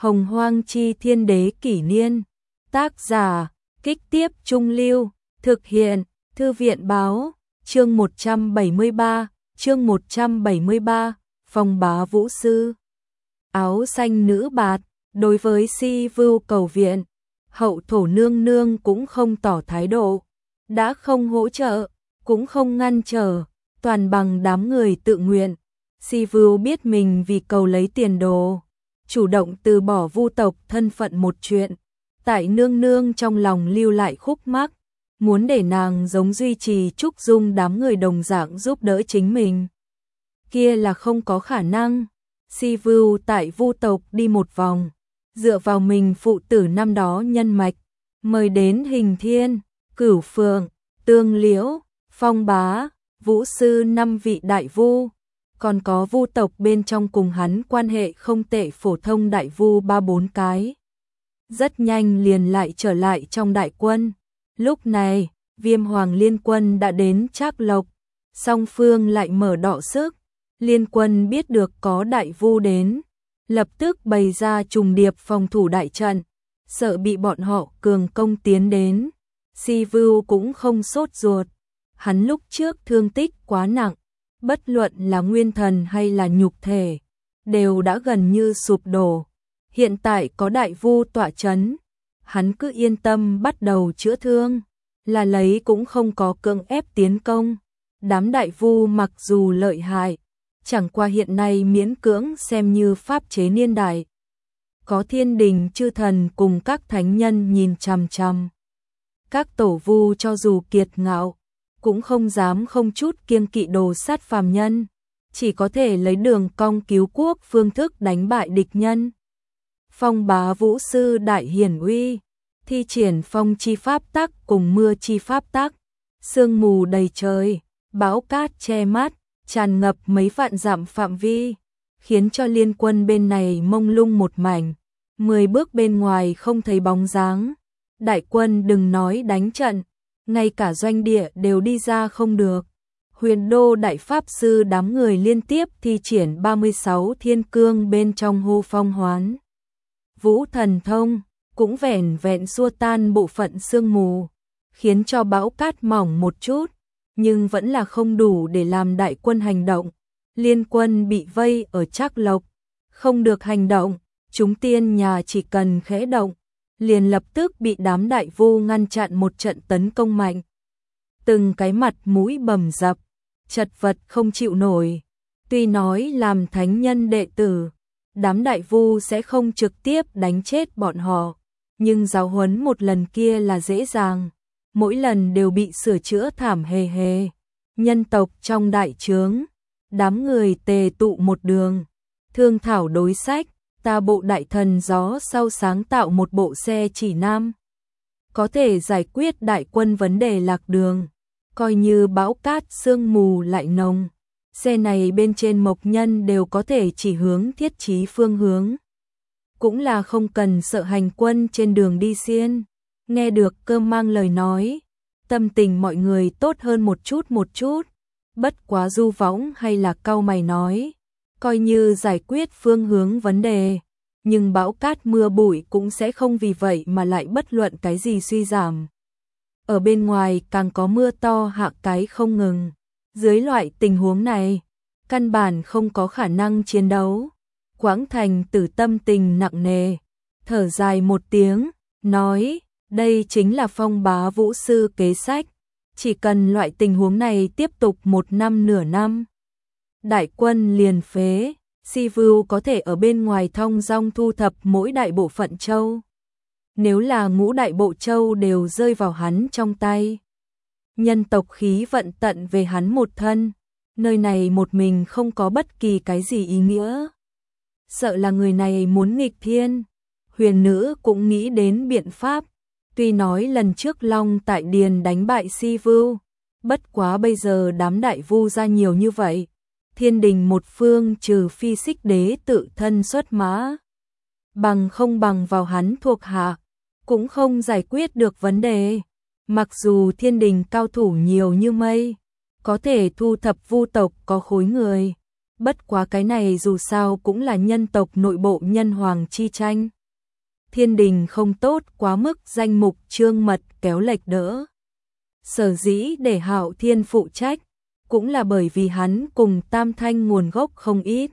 Hồng Hoang Chi Thiên Đế Kỷ Niên. Tác giả, Kích Tiếp Trung Lưu. Thực hiện, Thư viện Báo. Chương 173, Phong Bá Vũ Sư. Áo xanh nữ bạt, đối với Si Vưu cầu viện, Hậu Thổ nương nương cũng không tỏ thái độ, đã không hỗ trợ, cũng không ngăn trở, toàn bằng đám người tự nguyện. Si Vưu biết mình vì cầu lấy tiền đồ, chủ động từ bỏ Vu tộc thân phận một chuyện, tại nương nương trong lòng lưu lại khúc mắc, muốn để nàng giống duy trì trúc dung đám người đồng dạng giúp đỡ chính mình. Kia là không có khả năng. Si Vưu tại Vu tộc đi một vòng, dựa vào mình phụ tử năm đó nhân mạch, mời đến Hình Thiên, Cửu Phượng, Tương Liễu, Phong Bá, Vũ Sư 5 vị đại vu, còn có Vu tộc bên trong cùng hắn quan hệ không tệ phổ thông đại vu 3-4 cái. Rất nhanh liền lại trở lại trong đại quân. Lúc này, Viêm Hoàng liên quân đã đến Trác Lộc, song phương lại mở đọ sức. Liên quân biết được có đại vu đến, lập tức bày ra trùng điệp phòng thủ đại trận, sợ bị bọn họ cường công tiến đến. Si Vưu cũng không sốt ruột, hắn lúc trước thương tích quá nặng, bất luận là nguyên thần hay là nhục thể, đều đã gần như sụp đổ. Hiện tại có đại vu tọa chấn, hắn cứ yên tâm bắt đầu chữa thương, là lấy cũng không có cưỡng ép tiến công. Đám đại vu mặc dù lợi hại, chẳng qua hiện nay miễn cưỡng xem như pháp chế niên đại. Có thiên đình chư thần cùng các thánh nhân nhìn chằm chằm. Các tổ vu cho dù kiệt ngạo, cũng không dám không chút kiêng kỵ đồ sát phàm nhân, chỉ có thể lấy đường cong cứu quốc phương thức đánh bại địch nhân. Phong Bá Vũ Sư đại hiển uy, thi triển phong chi pháp tắc cùng mưa chi pháp tắc, sương mù đầy trời, bão cát che mắt, tràn ngập mấy vạn dặm phạm vi, khiến cho liên quân bên này mông lung một mảnh, 10 bước bên ngoài không thấy bóng dáng. Đại quân đừng nói đánh trận, ngay cả doanh địa đều đi ra không được. Huyền Đô đại pháp sư đám người liên tiếp thi triển 36 thiên cương bên trong hô phong hoán vũ thần thông, cũng vẻn vẹn xua tan bộ phận sương mù, khiến cho bão cát mỏng một chút, nhưng vẫn là không đủ để làm đại quân hành động. Liên quân bị vây ở Trác Lộc, không được hành động, chúng tiên nhà chỉ cần khẽ động, liền lập tức bị đám đại vu ngăn chặn một trận tấn công mạnh. Từng cái mặt mũi bầm dập, chật vật không chịu nổi. Tuy nói làm thánh nhân đệ tử, đám đại vu sẽ không trực tiếp đánh chết bọn họ, nhưng giáo huấn một lần kia là dễ dàng, mỗi lần đều bị sửa chữa thảm hề hề. Nhân tộc trong đại trướng, đám người tề tụ một đường, thương thảo đối sách, ta bộ đại thần gió sau sáng tạo một bộ xe chỉ nam, có thể giải quyết đại quân vấn đề lạc đường, coi như bão cát sương mù lại nồng. Xe này bên trên mộc nhân đều có thể chỉ hướng thiết chí phương hướng. Cũng là không cần sợ hành quân trên đường đi xiên. Nghe được Cơm Mang lời nói, tâm tình mọi người tốt hơn một chút. Bất quá du võng hay là cau mày nói, coi như giải quyết phương hướng vấn đề, nhưng bão cát mưa bụi cũng sẽ không vì vậy mà lại bất luận cái gì suy giảm. Ở bên ngoài càng có mưa to hạ cái không ngừng. Dưới loại tình huống này, căn bản không có khả năng chiến đấu. Quảng Thành Tử tâm tình nặng nề, thở dài một tiếng, nói, đây chính là Phong Bá Vũ Sư kế sách, chỉ cần loại tình huống này tiếp tục 1 năm nửa năm, đại quân liền phế. Si Vưu có thể ở bên ngoài thong dong thu thập mỗi đại bộ phận châu. Nếu là ngũ đại bộ châu đều rơi vào hắn trong tay, nhân tộc khí vận tận về hắn một thân, nơi này một mình không có bất kỳ cái gì ý nghĩa. Sợ là người này muốn nghịch thiên. Huyền nữ cũng nghĩ đến biện pháp, tuy nói lần trước Long tại Điền đánh bại Si Vưu, bất quá bây giờ đám đại vu ra nhiều như vậy, thiên đình một phương trừ phi Xích Đế tự thân xuất mã, bằng không bằng vào hắn thuộc hạ, cũng không giải quyết được vấn đề. Mặc dù thiên đình cao thủ nhiều như mây, có thể thu thập vu tộc có khối người, Bất quá cái này dù sao cũng là nhân tộc nội bộ nhân hoàng chi tranh. Thiên đình không tốt quá mức danh mục trương mật kéo lệch đỡ. Sở dĩ để Hạo Thiên phụ trách, cũng là bởi vì hắn cùng Tam Thanh nguồn gốc không ít.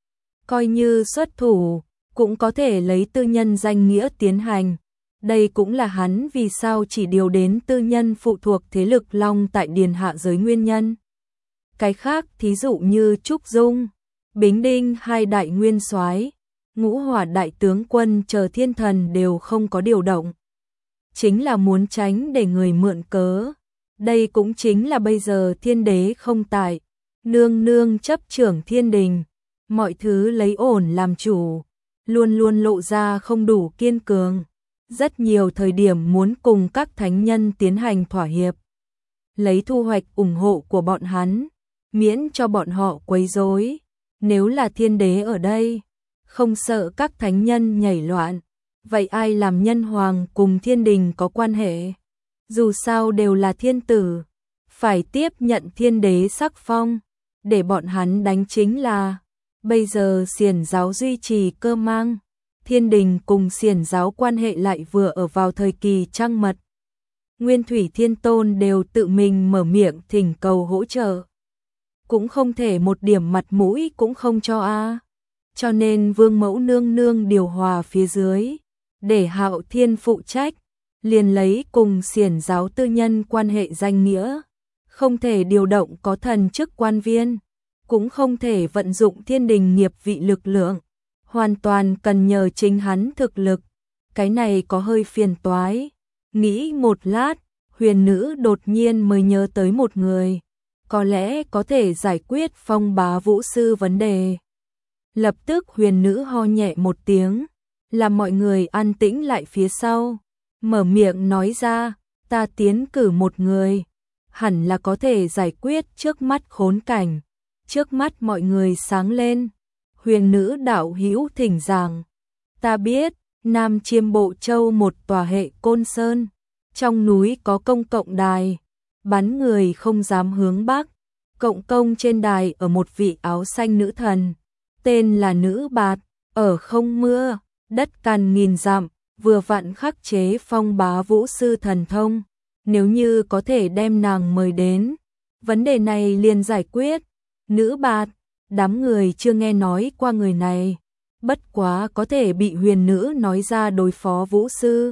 Coi như xuất thủ, cũng có thể lấy tư nhân danh nghĩa tiến hành. Đây cũng là hắn vì sao chỉ điều đến tư nhân phụ thuộc thế lực Long tại Điền hạ giới nguyên nhân. Cái khác thí dụ như Trúc Dung, Bính Đinh hai đại nguyên soái, Ngũ Hỏa đại tướng quân chờ thiên thần đều không có điều động. Chính là muốn tránh để người mượn cớ. Đây cũng chính là bây giờ thiên đế không tại, nương nương chấp trưởng thiên đình, mọi thứ lấy ổn làm chủ, luôn luôn lộ ra không đủ kiên cường. Rất nhiều thời điểm muốn cùng các thánh nhân tiến hành thỏa hiệp, lấy thu hoạch ủng hộ của bọn hắn, miễn cho bọn họ quấy rối. Nếu là thiên đế ở đây, không sợ các thánh nhân nhảy loạn, vậy ai làm nhân hoàng cùng thiên đình có quan hệ? Dù sao đều là thiên tử, phải tiếp nhận thiên đế sắc phong, để bọn hắn đánh chính là. Bây giờ xiển giáo duy trì cơ mang, thiên đình cùng xiển giáo quan hệ lại vừa ở vào thời kỳ trăng mật. Nguyên Thủy Thiên Tôn đều tự mình mở miệng thỉnh cầu hỗ trợ. Cũng không thể một điểm mặt mũi cũng không cho a. Cho nên Vương Mẫu nương nương điều hòa phía dưới, để Hạo Thiên phụ trách, liền lấy cùng xiển giáo tư nhân quan hệ danh nghĩa, không thể điều động có thần chức quan viên, cũng không thể vận dụng thiên đình nghiệp vị lực lượng, hoàn toàn cần nhờ chính hắn thực lực. Cái này có hơi phiền toái. Nghĩ một lát, huyền nữ đột nhiên mới nhớ tới một người, có lẽ có thể giải quyết Phong Bá Vũ Sư vấn đề. Lập tức huyền nữ ho nhẹ một tiếng, làm mọi người an tĩnh lại phía sau, mở miệng nói ra, ta tiến cử một người, hẳn là có thể giải quyết trước mắt khốn cảnh. Trước mắt mọi người sáng lên, huyền nữ đạo hữu thỉnh giảng. Ta biết, Nam Chiêm Bộ Châu một tòa hệ Côn Sơn, trong núi có công cộng đài, bắn người không dám hướng bắc. Cộng công trên đài ở một vị áo xanh nữ thần, tên là Nữ Bạt, ở không mưa, đất cằn nghìn dặm, vừa vặn khắc chế Phong Bá Vũ Sư thần thông. Nếu như có thể đem nàng mời đến, vấn đề này liền giải quyết. Nữ Bạt, đám người chưa nghe nói qua người này, bất quá có thể bị huyền nữ nói ra đối phó Vũ Sư.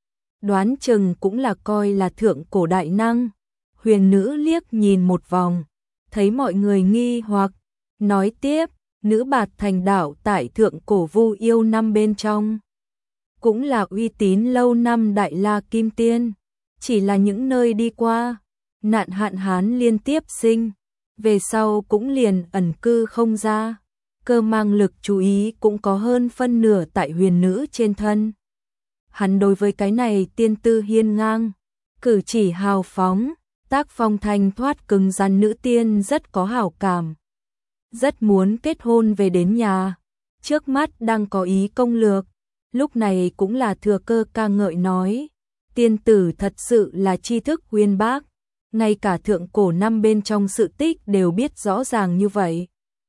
Đoán chừng cũng là coi là thượng cổ đại năng. Huyền nữ liếc nhìn một vòng, thấy mọi người nghi hoặc, nói tiếp, Nữ Bạt thành đạo tại thượng cổ Vu Yêu năm bên trong, cũng là uy tín lâu năm Đại La Kim Tiên, chỉ là những nơi đi qua, nạn hạn hán liên tiếp sinh, về sau cũng liền ẩn cư không ra, cơ mang lực chú ý cũng có hơn phân nửa tại huyền nữ trên thân. Hắn đối với cái này tiên tư hiên ngang, cử chỉ hào phóng, tác phong thanh thoát cứng rắn nữ tiên rất có hảo cảm. Rất muốn kết hôn về đến nhà, trước mắt đang có ý công lược, lúc này cũng là thừa cơ ca ngợi nói, tiên tử thật sự là tri thức uyên bác, ngay cả thượng cổ năm bên trong sự tích đều biết rõ ràng như vậy.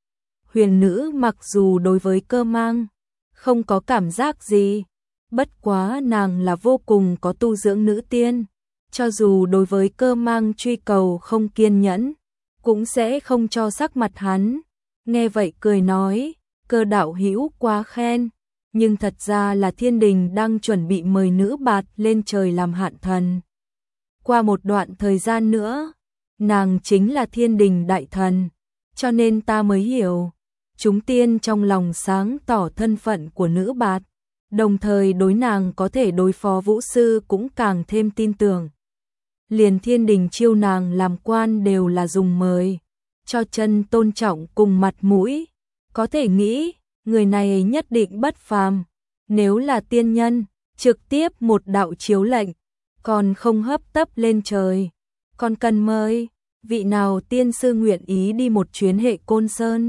Huyền nữ mặc dù đối với cơ mang không có cảm giác gì, bất quá nàng là vô cùng có tu dưỡng nữ tiên, cho dù đối với cơ mang truy cầu không kiên nhẫn, cũng sẽ không cho sắc mặt hắn. Nghe vậy cười nói, Cơ đạo hữu quá khen, nhưng thật ra là thiên đình đang chuẩn bị mời Nữ Bạt lên trời làm hạn thần. Qua một đoạn thời gian nữa, nàng chính là thiên đình đại thần, cho nên ta mới hiểu, chúng tiên trong lòng sáng tỏ thân phận của Nữ Bạt, đồng thời đối nàng có thể đối phó Vũ Sư cũng càng thêm tin tưởng. Liền thiên đình chiêu nàng làm quan đều là dùng mời, cho chân tôn trọng cùng mặt mũi, có thể nghĩ, người này nhất định bất phàm, nếu là tiên nhân, trực tiếp một đạo chiếu lệnh, còn không hấp tấp lên trời, còn cần mời, vị nào tiên sư nguyện ý đi một chuyến hệ Côn Sơn.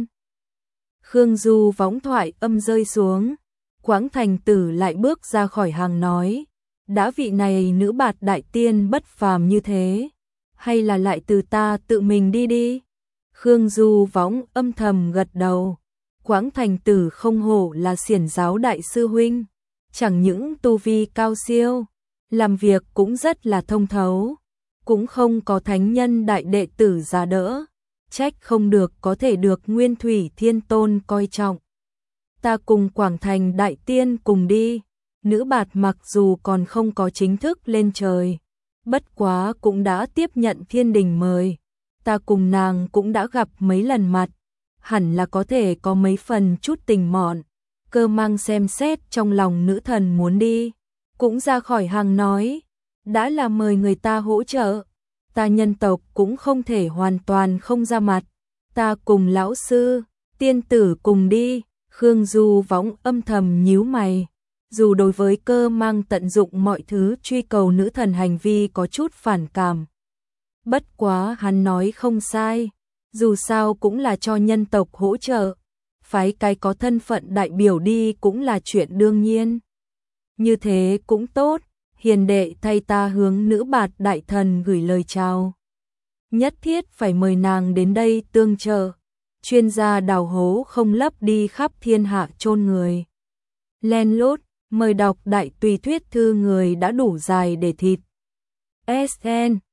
Khương Du võng thoại âm rơi xuống, Quảng Thành Tử lại bước ra khỏi hàng nói, đã vị này Nữ Bạt đại tiên bất phàm như thế, hay là lại từ ta tự mình đi đi. Khương Du Võng âm thầm gật đầu. Quảng Thành Tử không hổ là xiển giáo đại sư huynh, chẳng những tu vi cao siêu, làm việc cũng rất là thông thấu, cũng không có thánh nhân đại đệ tử ra đỡ, trách không được có thể được Nguyên Thủy Thiên Tôn coi trọng. Ta cùng Quảng Thành đại tiên cùng đi. Nữ Bạt mặc dù còn không có chính thức lên trời, bất quá cũng đã tiếp nhận thiên đình mời, ta cùng nàng cũng đã gặp mấy lần mặt, hẳn là có thể có mấy phần chút tình mọn. Cơ Mang xem xét trong lòng nữ thần muốn đi, cũng ra khỏi hàng nói, đã là mời người ta hỗ trợ, ta nhân tộc cũng không thể hoàn toàn không ra mặt, ta cùng lão sư, tiên tử cùng đi. Khương Du Võng âm thầm nhíu mày, dù đối với Cơ Mang tận dụng mọi thứ truy cầu nữ thần hành vi có chút phản cảm. Bất quá hắn nói không sai, dù sao cũng là cho nhân tộc hỗ trợ, phái cái có thân phận đại biểu đi cũng là chuyện đương nhiên. Như thế cũng tốt, hiền đệ thay ta hướng Nữ Bạt đại thần gửi lời chào. Nhất thiết phải mời nàng đến đây tương trợ, chuyên gia đào hố không lấp đi khắp thiên hạ chôn người. Len lút, mời đọc đại tùy thuyết thư người đã đủ dài để thịt. SN